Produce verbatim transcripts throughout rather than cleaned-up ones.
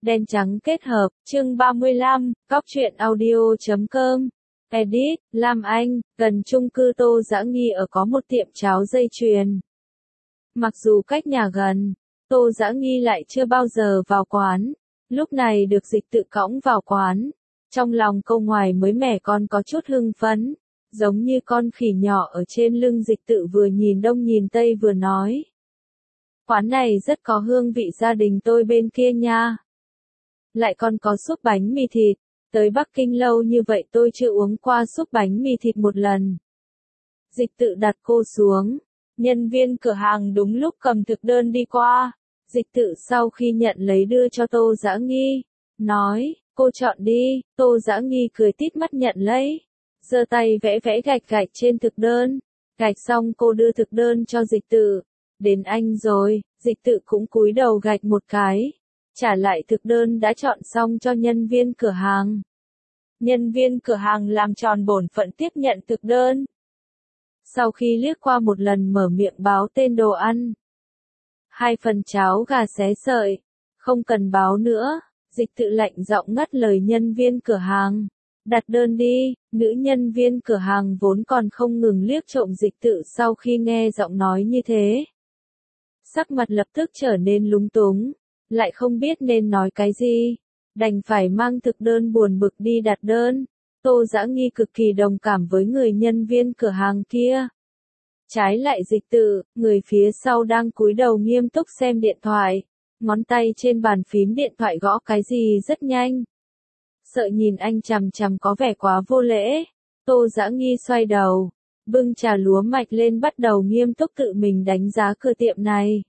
Đen trắng kết hợp, chương ba mươi lăm, Cóc truyện audio chấm com. Edit, Lam Anh, gần chung cư Tô Dã Nghi ở có một tiệm cháo dây chuyền. Mặc dù cách nhà gần, Tô Dã Nghi lại chưa bao giờ vào quán. Lúc này được Dịch Tự cõng vào quán. Trong lòng câu ngoài mới mẻ con có chút hưng phấn, giống như con khỉ nhỏ ở trên lưng Dịch Tự vừa nhìn đông nhìn tây vừa nói. Quán này rất có hương vị gia đình tôi bên kia nha. Lại còn có súp bánh mì thịt, tới Bắc Kinh lâu như vậy tôi chưa uống qua súp bánh mì thịt một lần. Dịch Tự đặt cô xuống, nhân viên cửa hàng đúng lúc cầm thực đơn đi qua. Dịch Tự sau khi nhận lấy đưa cho Tô Dã Nghi, nói, cô chọn đi. Tô Dã Nghi cười tít mắt nhận lấy, giơ tay vẽ vẽ gạch gạch trên thực đơn. Gạch xong cô đưa thực đơn cho Dịch Tự. Đến anh rồi. Dịch Tự cũng cúi đầu gạch một cái, trả lại thực đơn đã chọn xong cho nhân viên cửa hàng. Nhân viên cửa hàng làm tròn bổn phận tiếp nhận thực đơn. Sau khi liếc qua một lần mở miệng báo tên đồ ăn. Hai phần cháo gà xé sợi, không cần báo nữa. Dịch Tự lạnh giọng ngắt lời nhân viên cửa hàng. Đặt đơn đi. Nữ nhân viên cửa hàng vốn còn không ngừng liếc trộm Dịch Tự sau khi nghe giọng nói như thế. Sắc mặt lập tức trở nên lúng túng, lại không biết nên nói cái gì, đành phải mang thực đơn buồn bực đi đặt đơn. Tô Dã Nghi cực kỳ đồng cảm với người nhân viên cửa hàng kia. Trái lại Dịch Tự, người phía sau đang cúi đầu nghiêm túc xem điện thoại, ngón tay trên bàn phím điện thoại gõ cái gì rất nhanh. Sợ nhìn anh chằm chằm có vẻ quá vô lễ, Tô Dã Nghi xoay đầu, bưng trà lúa mạch lên bắt đầu nghiêm túc tự mình đánh giá cửa tiệm này.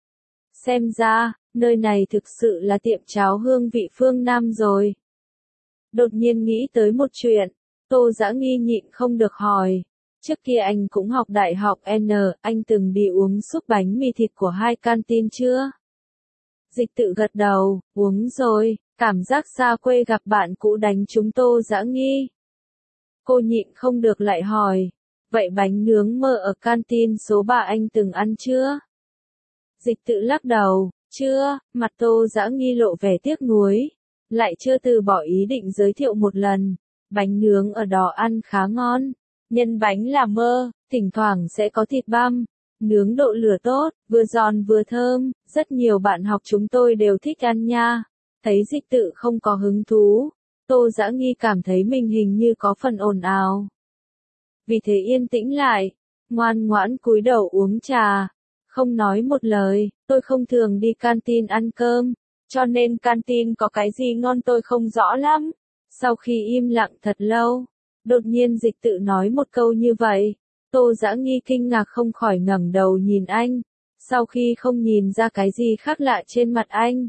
Xem ra, nơi này thực sự là tiệm cháo hương vị phương Nam rồi. Đột nhiên nghĩ tới một chuyện, Tô Dã Nghi nhịn không được hỏi. Trước kia anh cũng học đại học N, anh từng đi uống súp bánh mì thịt của hai canteen chưa? Dịch Tự gật đầu, uống rồi, cảm giác xa quê gặp bạn cũ đánh trúng Tô Dã Nghi. Cô nhịn không được lại hỏi. Vậy bánh nướng mơ ở canteen số ba anh từng ăn chưa? Dịch Tự lắc đầu, chưa. Mặt Tô Dã Nghi lộ vẻ tiếc nuối, lại chưa từ bỏ ý định giới thiệu một lần. Bánh nướng ở đó ăn khá ngon, nhân bánh là mơ, thỉnh thoảng sẽ có thịt băm, nướng độ lửa tốt, vừa giòn vừa thơm, rất nhiều bạn học chúng tôi đều thích ăn nha. Thấy Dịch Tự không có hứng thú, Tô Dã Nghi cảm thấy mình hình như có phần ồn ào. Vì thế yên tĩnh lại, ngoan ngoãn cúi đầu uống trà, không nói một lời. Tôi không thường đi canteen ăn cơm, cho nên canteen có cái gì ngon tôi không rõ lắm. Sau khi im lặng thật lâu, đột nhiên Dịch Tự nói một câu như vậy. Tô Dã Nghi kinh ngạc không khỏi ngẩng đầu nhìn anh, sau khi không nhìn ra cái gì khác lạ trên mặt anh.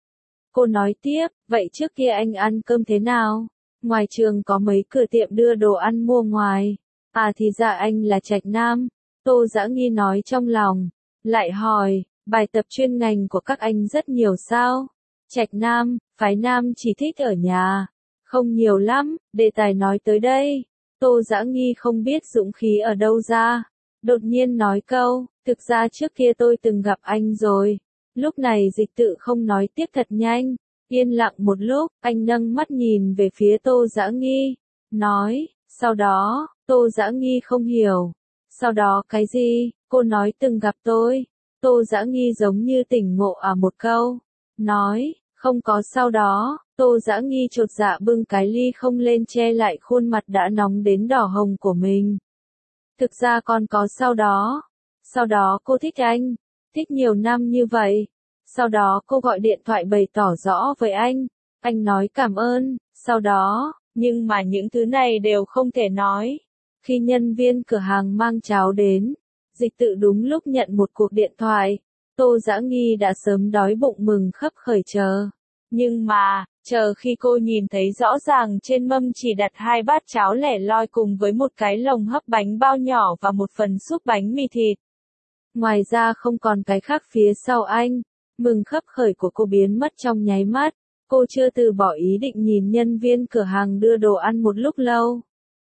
Cô nói tiếp, vậy trước kia anh ăn cơm thế nào? Ngoài trường có mấy cửa tiệm đưa đồ ăn mua ngoài. À thì ra anh là Trạch Nam. Tô Dã Nghi nói trong lòng, lại hỏi, bài tập chuyên ngành của các anh rất nhiều sao? Trạch Nam, phái nam chỉ thích ở nhà, không nhiều lắm. Đề tài nói tới đây, Tô Dã Nghi không biết dũng khí ở đâu ra, đột nhiên nói câu, thực ra trước kia tôi từng gặp anh rồi. Lúc này Dịch Tự không nói tiếp thật nhanh, yên lặng một lúc, anh nâng mắt nhìn về phía Tô Dã Nghi, nói, sau đó. Tô Dã Nghi không hiểu. Sau đó cái gì? Cô nói từng gặp tôi. Tô Dã Nghi giống như tỉnh ngộ à một câu. Nói, không có sau đó. Tô Dã Nghi chột dạ bưng cái ly không lên che lại khuôn mặt đã nóng đến đỏ hồng của mình. Thực ra còn có sau đó. Sau đó cô thích anh. Thích nhiều năm như vậy. Sau đó cô gọi điện thoại bày tỏ rõ với anh. Anh nói cảm ơn. Sau đó, nhưng mà những thứ này đều không thể nói. Khi nhân viên cửa hàng mang cháo đến, Dịch Tự đúng lúc nhận một cuộc điện thoại. Tô Dã Nghi đã sớm đói bụng mừng khấp khởi chờ. Nhưng mà, chờ khi cô nhìn thấy rõ ràng trên mâm chỉ đặt hai bát cháo lẻ loi cùng với một cái lồng hấp bánh bao nhỏ và một phần súp bánh mì thịt. Ngoài ra không còn cái khác phía sau anh. Mừng khấp khởi của cô biến mất trong nháy mắt. Cô chưa từ bỏ ý định nhìn nhân viên cửa hàng đưa đồ ăn một lúc lâu.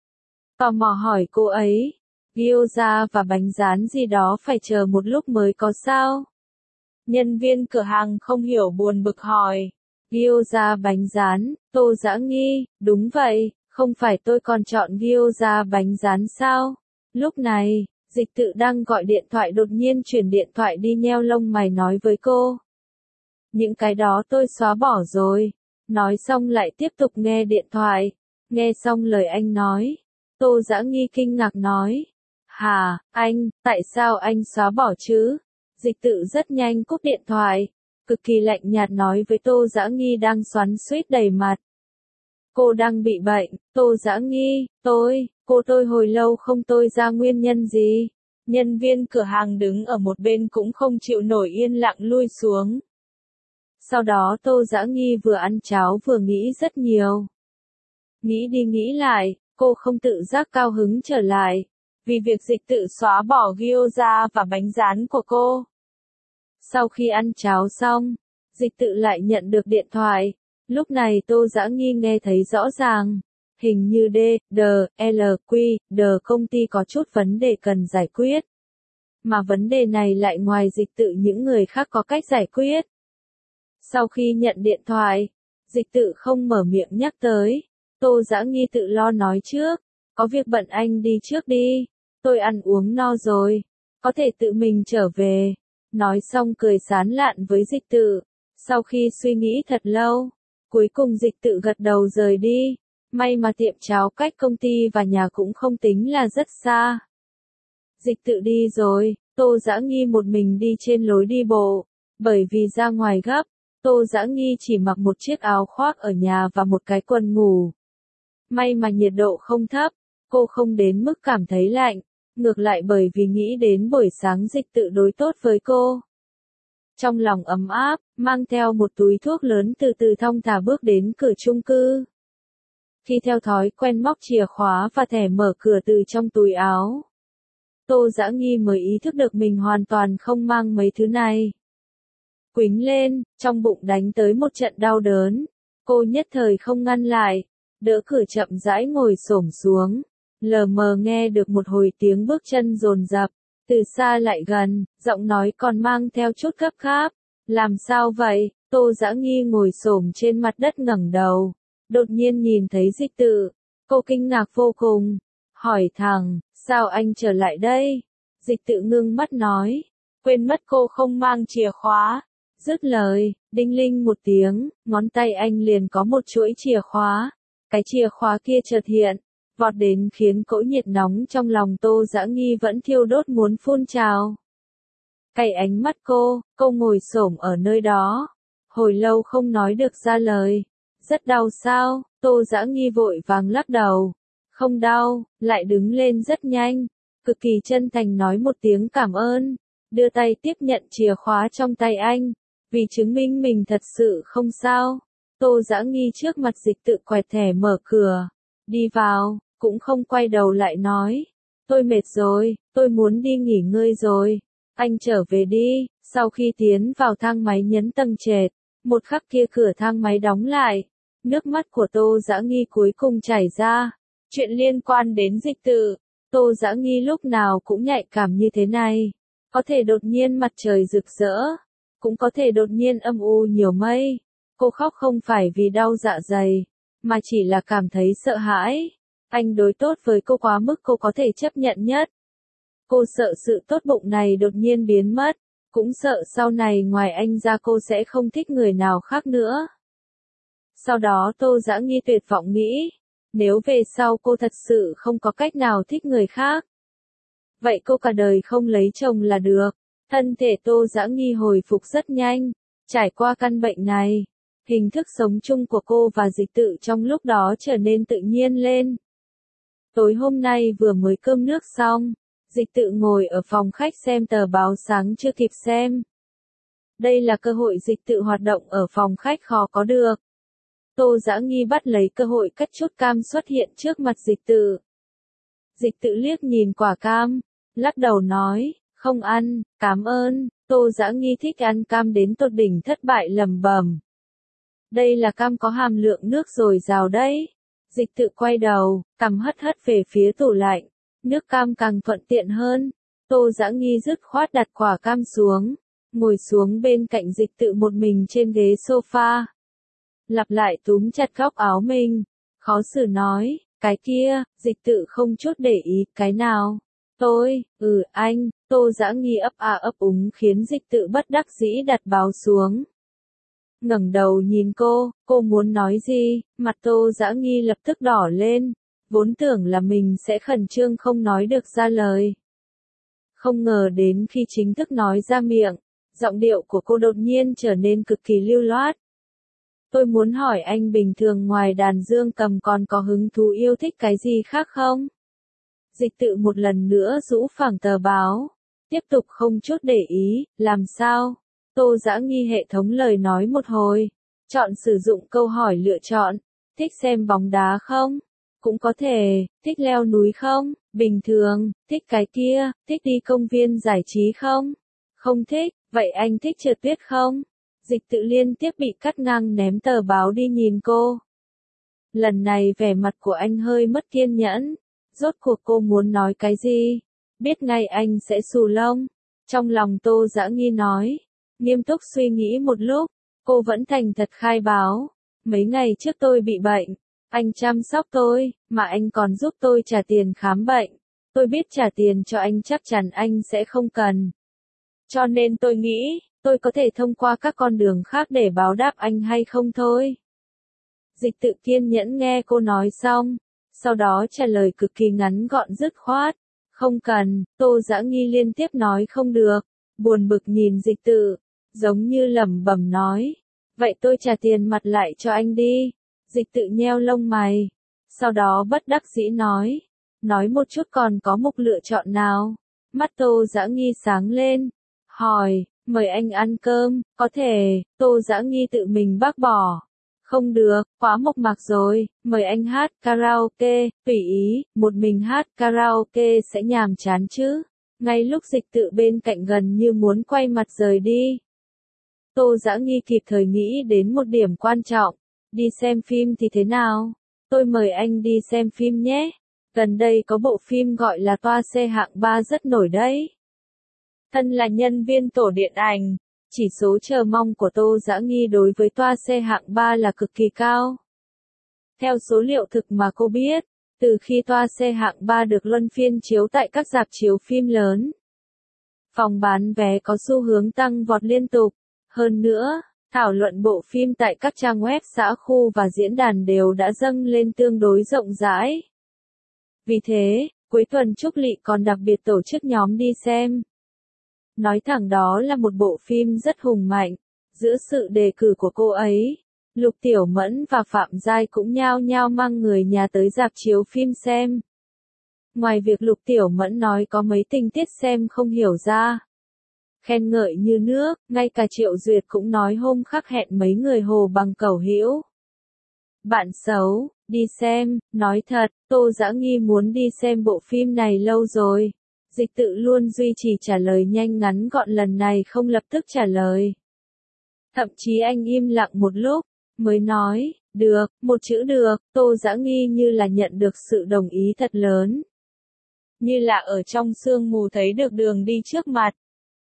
Tò mò hỏi cô ấy, gyoza và bánh rán gì đó phải chờ một lúc mới có sao? Nhân viên cửa hàng không hiểu buồn bực hỏi, Gyoza bánh rán, Tô Dã Nghi, đúng vậy, không phải tôi còn chọn gyoza bánh rán sao? Lúc này, Dịch Tự đang gọi điện thoại đột nhiên chuyển điện thoại đi nheo lông mày nói với cô. Những cái đó tôi xóa bỏ rồi. Nói xong lại tiếp tục nghe điện thoại. Nghe xong lời anh nói. Tô Dã Nghi kinh ngạc nói. Hà, anh, tại sao anh xóa bỏ chứ? Dịch Tự rất nhanh cúp điện thoại. Cực kỳ lạnh nhạt nói với Tô Dã Nghi đang xoắn xuýt đầy mặt. Cô đang bị bệnh, Tô Dã Nghi, tôi, cô tôi hồi lâu không tôi ra nguyên nhân gì. Nhân viên cửa hàng đứng ở một bên cũng không chịu nổi yên lặng lui xuống. Sau đó Tô Dã Nghi vừa ăn cháo vừa nghĩ rất nhiều. Nghĩ đi nghĩ lại, cô không tự giác cao hứng trở lại, vì việc Dịch Tự xóa bỏ gyoza và bánh rán của cô. Sau khi ăn cháo xong, Dịch Tự lại nhận được điện thoại. Lúc này Tô Dã Nghi nghe thấy rõ ràng, hình như D, D, L, Q, D công ty có chút vấn đề cần giải quyết. Mà vấn đề này lại ngoài Dịch Tự những người khác có cách giải quyết. Sau khi nhận điện thoại, Dịch Tự không mở miệng nhắc tới. Tô Dã Nghi tự lo nói trước, có việc bận anh đi trước đi, tôi ăn uống no rồi, có thể tự mình trở về. Nói xong cười sán lạn với Dịch Tự. Sau khi suy nghĩ thật lâu, cuối cùng Dịch Tự gật đầu rời đi. May mà tiệm cháo cách công ty và nhà cũng không tính là rất xa. Dịch Tự đi rồi, Tô Dã Nghi một mình đi trên lối đi bộ. Bởi vì ra ngoài gấp, Tô Dã Nghi chỉ mặc một chiếc áo khoác ở nhà và một cái quần ngủ. May mà nhiệt độ không thấp, cô không đến mức cảm thấy lạnh, ngược lại bởi vì nghĩ đến buổi sáng Dịch Tự đối tốt với cô. Trong lòng ấm áp, mang theo một túi thuốc lớn từ từ thong thả bước đến cửa chung cư. Khi theo thói quen móc chìa khóa và thẻ mở cửa từ trong túi áo, Tô Dã Nghi mới ý thức được mình hoàn toàn không mang mấy thứ này. Quýnh lên, trong bụng đánh tới một trận đau đớn, cô nhất thời không ngăn lại, đỡ cửa chậm rãi ngồi xổm xuống, lờ mờ nghe được một hồi tiếng bước chân dồn dập, từ xa lại gần, giọng nói còn mang theo chút gấp gáp. Làm sao vậy? Tô Dã Nghi ngồi xổm trên mặt đất ngẩng đầu, đột nhiên nhìn thấy Dịch Tự, cô kinh ngạc vô cùng, hỏi thẳng, sao anh trở lại đây? Dịch Tự ngưng mắt nói, quên mất cô không mang chìa khóa. Dứt lời, đinh linh một tiếng, ngón tay anh liền có một chuỗi chìa khóa. Cái chìa khóa kia chợt hiện, vọt đến khiến cỗ nhiệt nóng trong lòng Tô Dã Nghi vẫn thiêu đốt muốn phun trào. Cay ánh mắt cô, cô ngồi xổm ở nơi đó, hồi lâu không nói được ra lời. Rất đau sao? Tô Dã Nghi vội vàng lắc đầu. Không đau, lại đứng lên rất nhanh, cực kỳ chân thành nói một tiếng cảm ơn, đưa tay tiếp nhận chìa khóa trong tay anh, vì chứng minh mình thật sự không sao. Tô Dã Nghi trước mặt Dịch Tự quẹt thẻ mở cửa, đi vào, cũng không quay đầu lại nói, tôi mệt rồi, tôi muốn đi nghỉ ngơi rồi, anh trở về đi. Sau khi tiến vào thang máy nhấn tầng trệt, một khắc kia cửa thang máy đóng lại, nước mắt của Tô Dã Nghi cuối cùng chảy ra. Chuyện liên quan đến Dịch Tự, Tô Dã Nghi lúc nào cũng nhạy cảm như thế này, có thể đột nhiên mặt trời rực rỡ, cũng có thể đột nhiên âm u nhiều mây. Cô khóc không phải vì đau dạ dày, mà chỉ là cảm thấy sợ hãi. Anh đối tốt với cô quá mức cô có thể chấp nhận nhất. Cô sợ sự tốt bụng này đột nhiên biến mất, cũng sợ sau này ngoài anh ra cô sẽ không thích người nào khác nữa. Sau đó Tô Dã Nghi tuyệt vọng nghĩ, nếu về sau cô thật sự không có cách nào thích người khác, vậy cô cả đời không lấy chồng là được. Thân thể Tô Dã Nghi hồi phục rất nhanh, trải qua căn bệnh này, hình thức sống chung của cô và Dịch Tự trong lúc đó trở nên tự nhiên lên. Tối hôm nay vừa mới cơm nước xong, Dịch Tự ngồi ở phòng khách xem tờ báo sáng chưa kịp xem. Đây là cơ hội Dịch Tự hoạt động ở phòng khách khó có được. Tô Dã Nghi bắt lấy cơ hội cắt chút cam xuất hiện trước mặt Dịch Tự. Dịch Tự liếc nhìn quả cam, lắc đầu nói, không ăn, cảm ơn. Tô Dã Nghi thích ăn cam đến tột đỉnh thất bại lẩm bẩm. Đây là cam có hàm lượng nước dồi dào đấy. Dịch Tự quay đầu, cằm hất hất về phía tủ lạnh, nước cam càng thuận tiện hơn. Tô Dã Nghi dứt khoát đặt quả cam xuống, ngồi xuống bên cạnh Dịch Tự một mình trên ghế sofa. lặp lại túm chặt góc áo mình. Khó xử nói, cái kia, Dịch Tự không chút để ý, cái nào? Tôi, ừ anh, Tô Dã Nghi ấp a ấp úng khiến Dịch Tự bất đắc dĩ đặt báo xuống. Ngẩng đầu nhìn cô, cô muốn nói gì, mặt Tô Dã Nghi lập tức đỏ lên, vốn tưởng là mình sẽ khẩn trương không nói được ra lời. Không ngờ đến khi chính thức nói ra miệng, giọng điệu của cô đột nhiên trở nên cực kỳ lưu loát. Tôi muốn hỏi anh bình thường ngoài đàn dương cầm còn có hứng thú yêu thích cái gì khác không? Dịch Tự một lần nữa rũ phẳng tờ báo, tiếp tục không chút để ý, làm sao? Tô Dã Nghi hệ thống lời nói một hồi, chọn sử dụng câu hỏi lựa chọn, thích xem bóng đá không? Cũng có thể, thích leo núi không? Bình thường, thích cái kia, thích đi công viên giải trí không? Không thích, vậy anh thích trượt tuyết không? Dịch Tự liên tiếp bị cắt ngang ném tờ báo đi nhìn cô. Lần này vẻ mặt của anh hơi mất kiên nhẫn, rốt cuộc cô muốn nói cái gì? Biết ngay anh sẽ xù lông. Trong lòng Tô Dã Nghi nói, nghiêm túc suy nghĩ một lúc, cô vẫn thành thật khai báo. Mấy ngày trước tôi bị bệnh, anh chăm sóc tôi, mà anh còn giúp tôi trả tiền khám bệnh. Tôi biết trả tiền cho anh chắc chắn anh sẽ không cần. Cho nên tôi nghĩ, tôi có thể thông qua các con đường khác để báo đáp anh hay không thôi. Dịch Tự kiên nhẫn nghe cô nói xong, sau đó trả lời cực kỳ ngắn gọn dứt khoát. Không cần, Tô Dã Nghi liên tiếp nói không được, buồn bực nhìn Dịch Tự, giống như lẩm bẩm nói. Vậy tôi trả tiền mặt lại cho anh đi. Dịch Tự nheo lông mày, sau đó bất đắc dĩ nói. Nói một chút còn có mục lựa chọn nào? Mắt Tô Dã Nghi sáng lên, hỏi, mời anh ăn cơm, có thể, Tô Dã Nghi tự mình bác bỏ. Không được, quá mộc mạc rồi, mời anh hát karaoke, tùy ý, một mình hát karaoke sẽ nhàm chán chứ. Ngay lúc Dịch Tự bên cạnh gần như muốn quay mặt rời đi. Tô Dã Nghi kịp thời nghĩ đến một điểm quan trọng, đi xem phim thì thế nào? Tôi mời anh đi xem phim nhé. Gần đây có bộ phim gọi là Toa xe hạng ba rất nổi đấy. Thân là nhân viên tổ điện ảnh, chỉ số chờ mong của Tô Dã Nghi đối với toa xe hạng ba là cực kỳ cao. Theo số liệu thực mà cô biết, từ khi toa xe hạng ba được luân phiên chiếu tại các rạp chiếu phim lớn, phòng bán vé có xu hướng tăng vọt liên tục. Hơn nữa, thảo luận bộ phim tại các trang web xã khu và diễn đàn đều đã dâng lên tương đối rộng rãi. Vì thế, cuối tuần Trúc Lị còn đặc biệt tổ chức nhóm đi xem. Nói thẳng đó là một bộ phim rất hùng mạnh. Giữa sự đề cử của cô ấy, Lục Tiểu Mẫn và Phạm Giai cũng nhao nhao mang người nhà tới rạp chiếu phim xem. Ngoài việc Lục Tiểu Mẫn nói có mấy tình tiết xem không hiểu ra, khen ngợi như nước, ngay cả Triệu Duyệt cũng nói hôm khắc hẹn mấy người hồ bằng cẩu hữu. Bạn xấu, đi xem, nói thật, Tô Dã Nghi muốn đi xem bộ phim này lâu rồi. Dịch Tự luôn duy trì trả lời nhanh ngắn gọn, lần này không lập tức trả lời. Thậm chí anh im lặng một lúc, mới nói, được, một chữ được. Tô Dã Nghi như là nhận được sự đồng ý thật lớn. Như là ở trong sương mù thấy được đường đi trước mặt.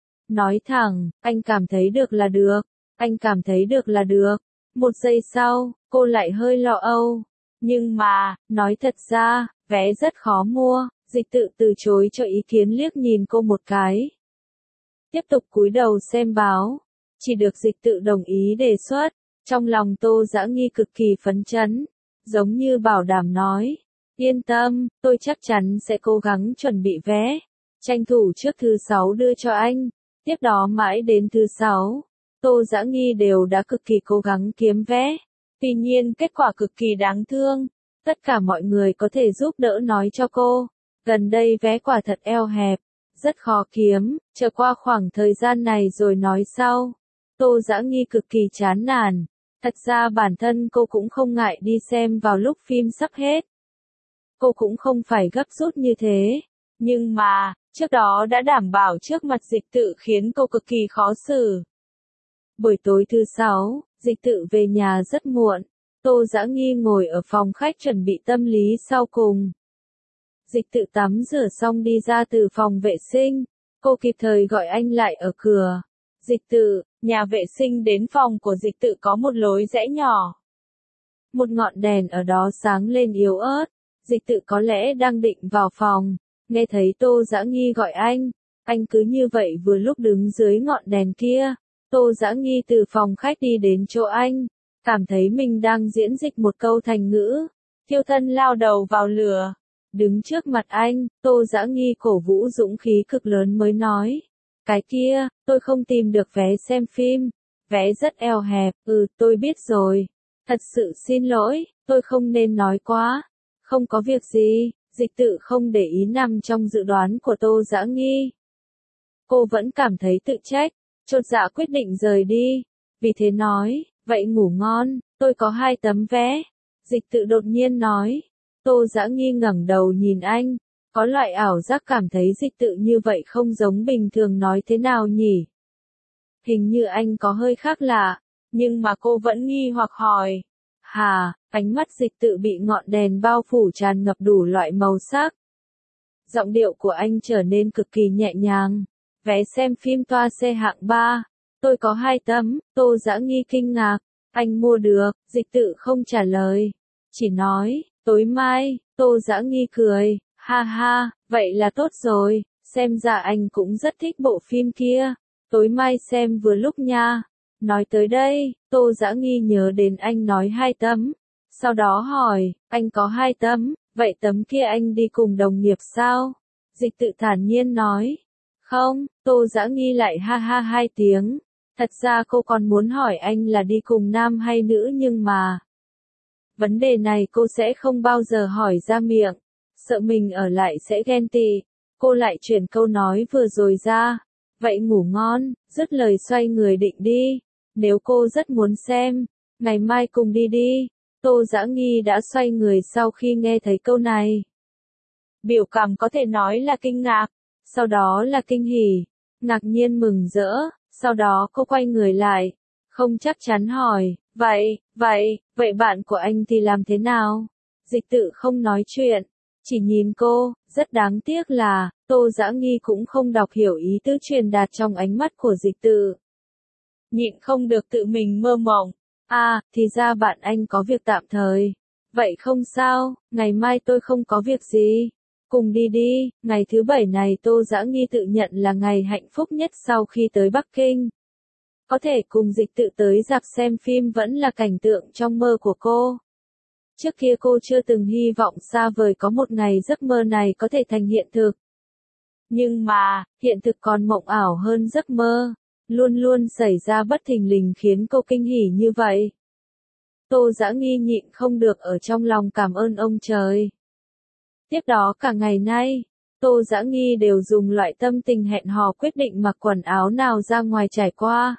Nói thẳng, anh cảm thấy được là được, anh cảm thấy được là được. Một giây sau, cô lại hơi lo âu. Nhưng mà, nói thật ra, vé rất khó mua. Dịch Tự từ chối cho ý kiến, liếc nhìn cô một cái. Tiếp tục cúi đầu xem báo. Chỉ được Dịch Tự đồng ý đề xuất. Trong lòng Tô Dã Nghi cực kỳ phấn chấn. Giống như bảo đảm nói. Yên tâm, tôi chắc chắn sẽ cố gắng chuẩn bị vé. Tranh thủ trước thứ sáu đưa cho anh. Tiếp đó mãi đến thứ sáu, Tô Dã Nghi đều đã cực kỳ cố gắng kiếm vé. Tuy nhiên kết quả cực kỳ đáng thương. Tất cả mọi người có thể giúp đỡ nói cho cô. Gần đây vé quả thật eo hẹp, rất khó kiếm, chờ qua khoảng thời gian này rồi nói sau. Tô Dã Nghi cực kỳ chán nản. Thật ra bản thân cô cũng không ngại đi xem vào lúc phim sắp hết. Cô cũng không phải gấp rút như thế. Nhưng mà, trước đó đã đảm bảo trước mặt Dịch Tự khiến cô cực kỳ khó xử. Buổi tối thứ sáu, Dịch Tự về nhà rất muộn. Tô Dã Nghi ngồi ở phòng khách chuẩn bị tâm lý sau cùng. Dịch Tự tắm rửa xong đi ra từ phòng vệ sinh. Cô kịp thời gọi anh lại ở cửa. Dịch Tự, nhà vệ sinh đến phòng của Dịch Tự có một lối rẽ nhỏ. một ngọn đèn ở đó sáng lên yếu ớt. Dịch tự có lẽ đang định vào phòng, nghe thấy Tô Dã Nghi gọi anh. Anh cứ như vậy vừa lúc đứng dưới ngọn đèn kia. Tô Dã Nghi từ phòng khách đi đến chỗ anh, cảm thấy mình đang diễn dịch một câu thành ngữ. Thiêu thân lao đầu vào lửa. Đứng trước mặt anh, Tô Dã Nghi cổ vũ dũng khí cực lớn mới nói. Cái kia, tôi không tìm được vé xem phim. Vé rất eo hẹp, ừ tôi biết rồi. Thật sự xin lỗi, tôi không nên nói quá. Không có việc gì, dịch tự không để ý nằm trong dự đoán của Tô Dã Nghi. Cô vẫn cảm thấy tự trách, chột dạ quyết định rời đi. Vì thế nói, vậy ngủ ngon, tôi có hai tấm vé. Dịch tự đột nhiên nói. Tô Dã Nghi ngẩng đầu nhìn anh, có loại ảo giác cảm thấy dịch tự như vậy không giống bình thường nói thế nào nhỉ? Hình như anh có hơi khác lạ, nhưng mà cô vẫn nghi hoặc hỏi. Hà, ánh mắt dịch tự bị ngọn đèn bao phủ tràn ngập đủ loại màu sắc. Giọng điệu của anh trở nên cực kỳ nhẹ nhàng. Vé xem phim toa xe hạng ba. Tôi có hai tấm, Tô Dã Nghi kinh ngạc. Anh mua được, dịch tự không trả lời. Chỉ nói, tối mai, Tô Dã Nghi cười. Ha ha, vậy là tốt rồi, xem ra anh cũng rất thích bộ phim kia. Tối mai xem vừa lúc nha. Nói tới đây, Tô Dã Nghi nhớ đến anh nói hai tấm. Sau đó hỏi, anh có hai tấm, vậy tấm kia anh đi cùng đồng nghiệp sao? Dịch tự thản nhiên nói. Không, Tô Dã Nghi lại ha ha hai tiếng. Thật ra cô còn muốn hỏi anh là đi cùng nam hay nữ nhưng mà. Vấn đề này cô sẽ không bao giờ hỏi ra miệng. Sợ mình ở lại sẽ ghen tị. Cô lại chuyển câu nói vừa rồi ra. Vậy ngủ ngon, dứt lời xoay người định đi. Nếu cô rất muốn xem, ngày mai cùng đi đi. Tô Dã Nghi đã xoay người sau khi nghe thấy câu này. Biểu cảm có thể nói là kinh ngạc, sau đó là kinh hỉ, ngạc nhiên mừng rỡ, sau đó cô quay người lại, không chắc chắn hỏi, vậy, vậy, vậy bạn của anh thì làm thế nào? Dịch tự không nói chuyện, chỉ nhìn cô, rất đáng tiếc là, Tô Dã Nghi cũng không đọc hiểu ý tứ truyền đạt trong ánh mắt của dịch tự. Nhịn không được tự mình mơ mộng. À, thì ra bạn anh có việc tạm thời. Vậy không sao, ngày mai tôi không có việc gì. Cùng đi đi, ngày thứ bảy này Tô Dã Nghi tự nhận là ngày hạnh phúc nhất sau khi tới Bắc Kinh. Có thể cùng dịch tự tới rạp xem phim vẫn là cảnh tượng trong mơ của cô. Trước kia cô chưa từng hy vọng xa vời có một ngày giấc mơ này có thể thành hiện thực. Nhưng mà, hiện thực còn mộng ảo hơn giấc mơ. Luôn luôn xảy ra bất thình lình khiến cô kinh hỉ như vậy. Tô Dã Nghi nhịn không được ở trong lòng cảm ơn ông trời. Tiếp đó cả ngày nay, Tô Dã Nghi đều dùng loại tâm tình hẹn hò quyết định mặc quần áo nào ra ngoài trải qua.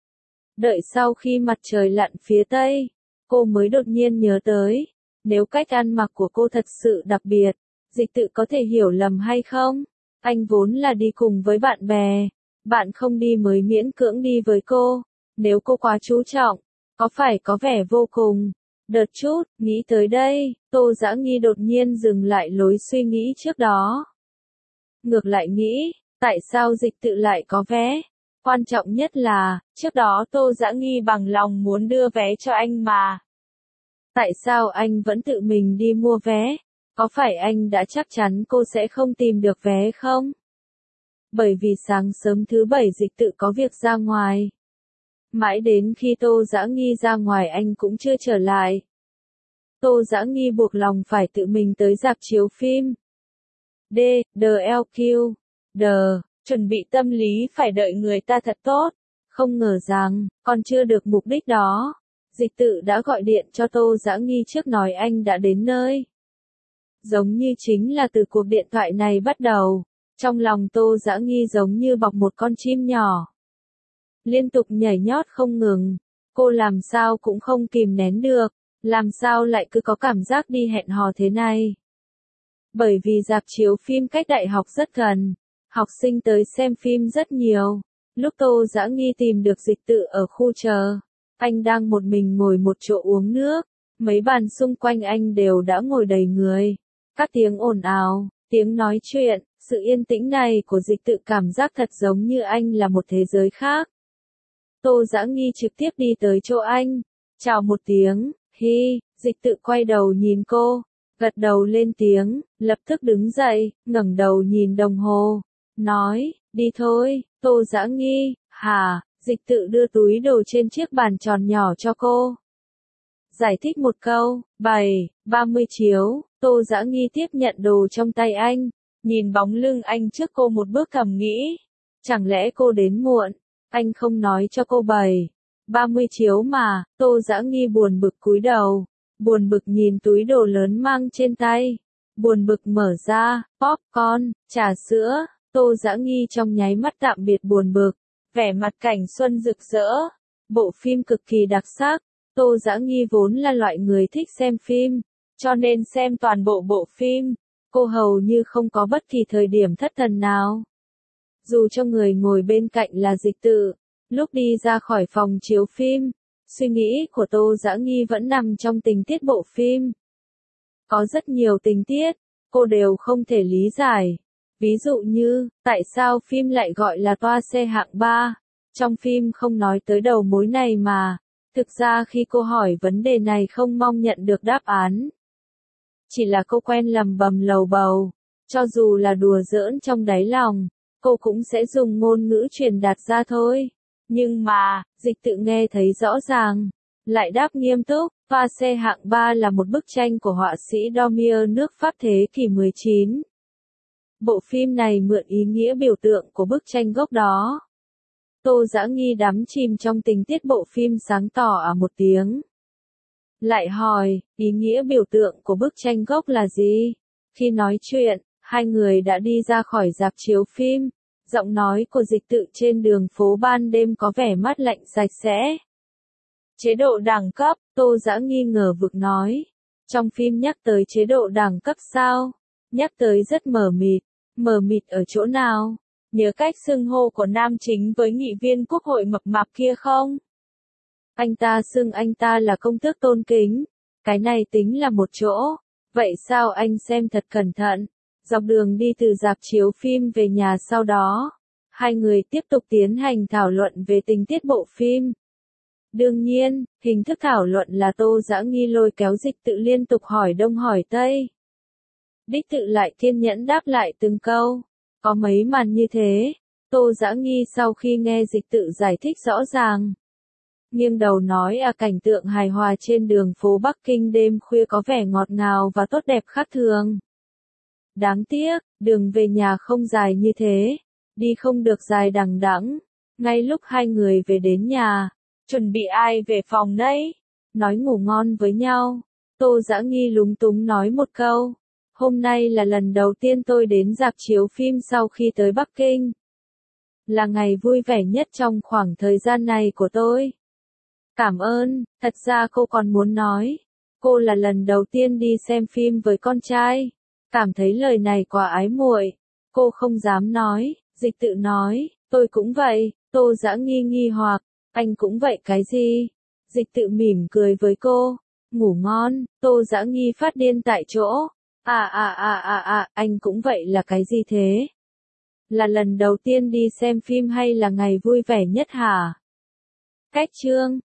Đợi sau khi mặt trời lặn phía tây, cô mới đột nhiên nhớ tới, nếu cách ăn mặc của cô thật sự đặc biệt, dịch tự có thể hiểu lầm hay không? Anh vốn là đi cùng với bạn bè. Bạn không đi mới miễn cưỡng đi với cô. Nếu cô quá chú trọng, có phải có vẻ vô cùng. Đợt chút, nghĩ tới đây, Tô Dã Nghi đột nhiên dừng lại lối suy nghĩ trước đó. Ngược lại nghĩ, tại sao dịch tự lại có vé? Quan trọng nhất là, trước đó Tô Dã Nghi bằng lòng muốn đưa vé cho anh mà. Tại sao anh vẫn tự mình đi mua vé? Có phải anh đã chắc chắn cô sẽ không tìm được vé không? Bởi vì sáng sớm thứ bảy dịch tự có việc ra ngoài. Mãi đến khi Tô Dã Nghi ra ngoài anh cũng chưa trở lại. Tô Dã Nghi buộc lòng phải tự mình tới rạp chiếu phim. D, D L Q, D, chuẩn bị tâm lý phải đợi người ta thật tốt. Không ngờ rằng, còn chưa được mục đích đó. Dịch tự đã gọi điện cho Tô Dã Nghi trước nói anh đã đến nơi. Giống như chính là từ cuộc điện thoại này bắt đầu. Trong lòng Tô Dã Nghi giống như bọc một con chim nhỏ. Liên tục nhảy nhót không ngừng. Cô làm sao cũng không kìm nén được. Làm sao lại cứ có cảm giác đi hẹn hò thế này. Bởi vì rạp chiếu phim cách đại học rất gần. Học sinh tới xem phim rất nhiều. Lúc Tô Dã Nghi tìm được dịch tự ở khu chờ. Anh đang một mình ngồi một chỗ uống nước. Mấy bàn xung quanh anh đều đã ngồi đầy người. Các tiếng ồn ào, tiếng nói chuyện. Sự yên tĩnh này của dịch tự cảm giác thật giống như anh là một thế giới khác. Tô Dã Nghi trực tiếp đi tới chỗ anh. Chào một tiếng, hi, Dịch tự quay đầu nhìn cô, gật đầu lên tiếng, lập tức đứng dậy, ngẩng đầu nhìn đồng hồ, nói, đi thôi. Tô Dã Nghi, hả? Dịch tự đưa túi đồ trên chiếc bàn tròn nhỏ cho cô. Giải thích một câu, bày, ba mươi chiếu. Tô Dã Nghi tiếp nhận đồ trong tay anh, nhìn bóng lưng anh trước cô một bước thầm nghĩ. Chẳng lẽ cô đến muộn, anh không nói cho cô bày. ba mươi chiếu mà. Tô Dã Nghi buồn bực cúi đầu, buồn bực nhìn túi đồ lớn mang trên tay. Buồn bực mở ra, popcorn, trà sữa. Tô Dã Nghi trong nháy mắt tạm biệt buồn bực, vẻ mặt cảnh xuân rực rỡ. Bộ phim cực kỳ đặc sắc. Tô Dã Nghi vốn là loại người thích xem phim, cho nên xem toàn bộ bộ phim, cô hầu như không có bất kỳ thời điểm thất thần nào. Dù cho người ngồi bên cạnh là Dịch tự, lúc đi ra khỏi phòng chiếu phim, suy nghĩ của Tô Dã Nghi vẫn nằm trong tình tiết bộ phim. Có rất nhiều tình tiết, cô đều không thể lý giải. Ví dụ như, tại sao phim lại gọi là toa xe hạng ba? Trong phim không nói tới đầu mối này mà. Thực ra khi cô hỏi vấn đề này không mong nhận được đáp án. Chỉ là cô quen lầm bầm lầu bầu. Cho dù là đùa giỡn trong đáy lòng, cô cũng sẽ dùng ngôn ngữ truyền đạt ra thôi. Nhưng mà, Dịch tự nghe thấy rõ ràng. Lại đáp nghiêm túc, toa xe hạng ba là một bức tranh của họa sĩ Dormier nước Pháp thế kỷ mười chín. Bộ phim này mượn ý nghĩa biểu tượng của bức tranh gốc đó. Tô Dã Nghi đắm chìm trong tình tiết bộ phim sáng tỏ à một tiếng. Lại hỏi, ý nghĩa biểu tượng của bức tranh gốc là gì? Khi nói chuyện, hai người đã đi ra khỏi rạp chiếu phim. Giọng nói của Dịch tự trên đường phố ban đêm có vẻ mát lạnh sạch sẽ. Chế độ đẳng cấp, Tô Dã Nghi ngờ vực nói. Trong phim nhắc tới chế độ đẳng cấp sao? Nhắc tới rất mờ mịt. Mờ mịt ở chỗ nào? Nhớ cách xưng hô của nam chính với nghị viên quốc hội mập mạp kia không? Anh ta xưng anh ta là công tước tôn kính. Cái này tính là một chỗ. Vậy sao anh xem thật cẩn thận? Dọc đường đi từ rạp chiếu phim về nhà sau đó, hai người tiếp tục tiến hành thảo luận về tình tiết bộ phim. Đương nhiên, hình thức thảo luận là Tô Dã Nghi lôi kéo Dịch tự liên tục hỏi đông hỏi tây. Đích tự lại kiên nhẫn đáp lại từng câu. Có mấy màn như thế, Tô Dã Nghi sau khi nghe Dịch tự giải thích rõ ràng, nghiêng đầu nói à cảnh tượng hài hòa trên đường phố Bắc Kinh đêm khuya có vẻ ngọt ngào và tốt đẹp khác thường. Đáng tiếc, đường về nhà không dài như thế, đi không được dài đằng đẵng. Ngay lúc hai người về đến nhà, chuẩn bị ai về phòng đấy, nói ngủ ngon với nhau, Tô Dã Nghi lúng túng nói một câu. Hôm nay là lần đầu tiên tôi đến rạp chiếu phim sau khi tới Bắc Kinh. Là ngày vui vẻ nhất trong khoảng thời gian này của tôi. Cảm ơn, thật ra cô còn muốn nói. Cô là lần đầu tiên đi xem phim với con trai. Cảm thấy lời này quá ái muội. Cô không dám nói, Dịch tự nói, tôi cũng vậy. Tô Dã Nghi nghi hoặc, anh cũng vậy cái gì? Dịch tự mỉm cười với cô. Ngủ ngon. Tô Dã Nghi phát điên tại chỗ. À à à à à, anh cũng vậy là cái gì thế? Là lần đầu tiên đi xem phim hay là ngày vui vẻ nhất hả? Cách chương